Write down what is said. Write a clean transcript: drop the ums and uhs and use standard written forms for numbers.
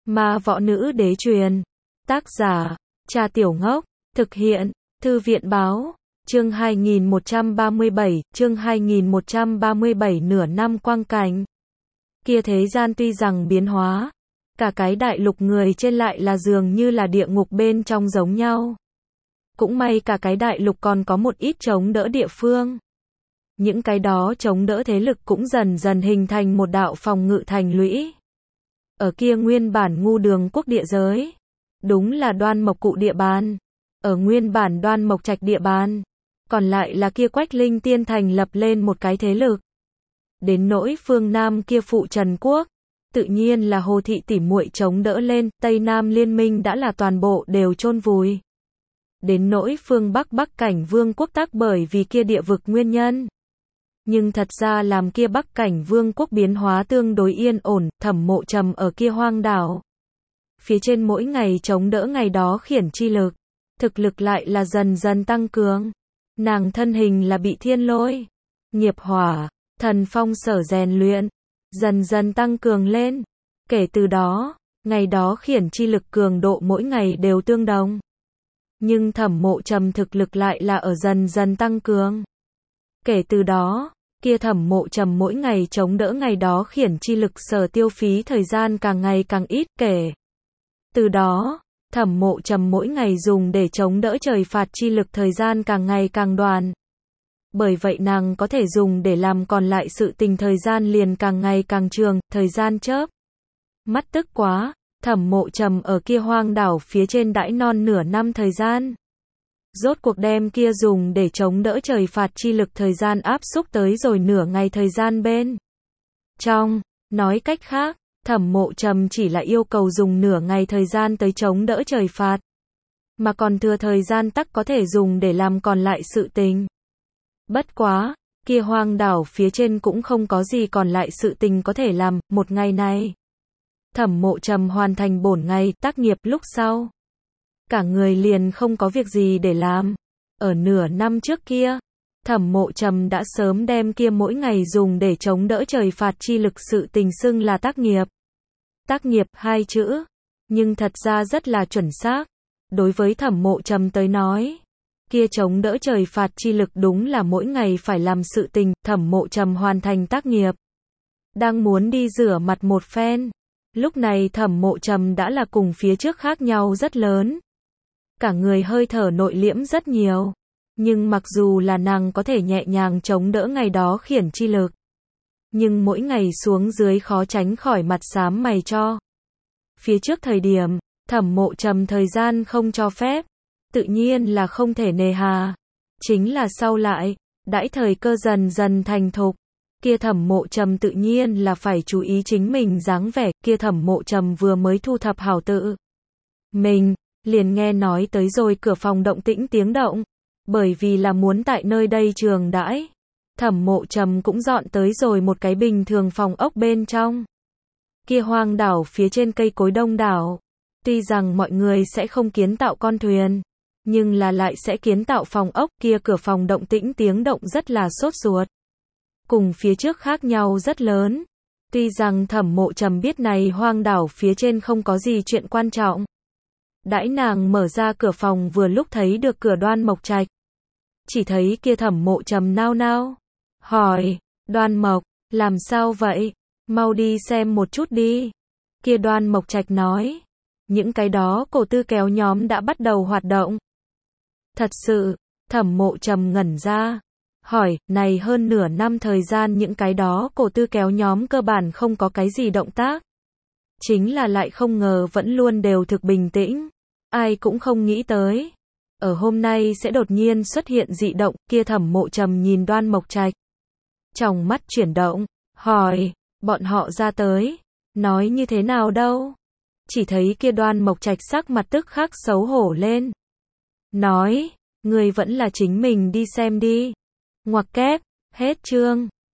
Ma Võ Nữ Đế truyền. Tác giả, Cha Tiểu Ngốc. Thực hiện, Thư viện Báo. Chương 2137, nửa năm quang cảnh. Kia thế gian tuy rằng biến hóa, cả cái đại lục người trên lại là dường như là địa ngục bên trong giống nhau. Cũng may cả cái đại lục còn có một ít chống đỡ địa phương. Những cái đó chống đỡ thế lực cũng dần dần hình thành một đạo phòng ngự thành lũy. Ở kia nguyên bản Ngu Đường quốc địa giới, đúng là Đoan Mộc Cụ địa bàn. Ở nguyên bản Đoan Mộc Trạch địa bàn, còn lại là kia Quách Linh Tiên thành lập lên một cái thế lực. Đến nỗi phương Nam kia Phụ Trần quốc, tự nhiên là Hồ thị tỉ muội chống đỡ lên, Tây Nam liên minh đã là toàn bộ đều chôn vùi. Đến nỗi phương Bắc Bắc Cảnh Vương quốc tác bởi vì kia địa vực nguyên nhân. Nhưng thật ra làm kia Bắc Cảnh Vương quốc biến hóa tương đối yên ổn, Thẩm Mộ Trầm ở kia hoang đảo. Phía trên mỗi ngày chống đỡ ngày đó khiển chi lực, thực lực lại là dần dần tăng cường. Nàng thân hình là bị thiên lôi, nghiệp hỏa, thần phong sở rèn luyện, dần dần tăng cường lên. Kể từ đó, ngày đó khiển chi lực cường độ mỗi ngày đều tương đồng. Nhưng Thẩm Mộ Trầm thực lực lại là ở dần dần tăng cường. Kể từ đó, kia Thẩm Mộ Trầm mỗi ngày chống đỡ ngày đó khiển chi lực sở tiêu phí thời gian càng ngày càng ít. Kể từ đó, Thẩm Mộ Trầm mỗi ngày dùng để chống đỡ trời phạt chi lực thời gian càng ngày càng đoạn. Bởi vậy nàng có thể dùng để làm còn lại sự tình thời gian liền càng ngày càng trường, thời gian chớp mắt tức quá. Thẩm Mộ Trầm ở kia hoang đảo phía trên đãi non nửa năm thời gian. Rốt cuộc đem kia dùng để chống đỡ trời phạt chi lực thời gian áp xúc tới rồi nửa ngày thời gian bên trong. Nói cách khác, Thẩm Mộ Trầm chỉ là yêu cầu dùng nửa ngày thời gian tới chống đỡ trời phạt. Mà còn thừa thời gian tắc có thể dùng để làm còn lại sự tình. Bất quá, kia hoang đảo phía trên cũng không có gì còn lại sự tình có thể làm. Một ngày này, Thẩm Mộ Trầm hoàn thành bổn ngày tác nghiệp lúc sau. Cả người liền không có việc gì để làm. Ở nửa năm trước kia, Thẩm Mộ Trầm đã sớm đem kia mỗi ngày dùng để chống đỡ trời phạt chi lực sự tình xưng là tác nghiệp. Tác nghiệp hai chữ, nhưng thật ra rất là chuẩn xác. Đối với Thẩm Mộ Trầm tới nói, kia chống đỡ trời phạt chi lực đúng là mỗi ngày phải làm sự tình. Thẩm Mộ Trầm hoàn thành tác nghiệp, đang muốn đi rửa mặt một phen. Lúc này Thẩm Mộ Trầm đã là cùng phía trước khác nhau rất lớn. Cả người hơi thở nội liễm rất nhiều. Nhưng mặc dù là nàng có thể nhẹ nhàng chống đỡ ngày đó khiển chi lực, nhưng mỗi ngày xuống dưới khó tránh khỏi mặt xám mày cho. Phía trước thời điểm, Thẩm Mộ Trầm thời gian không cho phép, tự nhiên là không thể nề hà. Chính là sau lại, đãi thời cơ dần dần thành thục, kia Thẩm Mộ Trầm tự nhiên là phải chú ý chính mình dáng vẻ. Kia Thẩm Mộ Trầm vừa mới thu thập hảo tự mình, liền nghe nói tới rồi cửa phòng động tĩnh tiếng động. Bởi vì là muốn tại nơi đây trường đãi, Thẩm Mộ Trầm cũng dọn tới rồi một cái bình thường phòng ốc bên trong. Kia hoang đảo phía trên cây cối đông đảo, tuy rằng mọi người sẽ không kiến tạo con thuyền, nhưng là lại sẽ kiến tạo phòng ốc. Kia cửa phòng động tĩnh tiếng động rất là sốt ruột, cùng phía trước khác nhau rất lớn. Tuy rằng Thẩm Mộ Trầm biết này hoang đảo phía trên không có gì chuyện quan trọng. Đãi nàng mở ra cửa phòng vừa lúc thấy được cửa Đoan Mộc Trạch. Chỉ thấy kia Thẩm Mộ Trầm nao nao, hỏi, Đoan Mộc, làm sao vậy? Mau đi xem một chút đi. Kia Đoan Mộc Trạch nói, những cái đó cổ tư kéo nhóm đã bắt đầu hoạt động. Thật sự, Thẩm Mộ Trầm ngẩn ra, hỏi, này hơn nửa năm thời gian những cái đó cổ tư kéo nhóm cơ bản không có cái gì động tác. Chính là lại không ngờ vẫn luôn đều thực bình tĩnh. Ai cũng không nghĩ tới, ở hôm nay sẽ đột nhiên xuất hiện dị động. Kia Thẩm Mộ Trầm nhìn Đoan Mộc Trạch, trong mắt chuyển động, hỏi, bọn họ ra tới, nói như thế nào đâu? Chỉ thấy kia Đoan Mộc Trạch sắc mặt tức khắc xấu hổ lên. Nói, người vẫn là chính mình đi xem đi. Ngoặc kép, hết chương.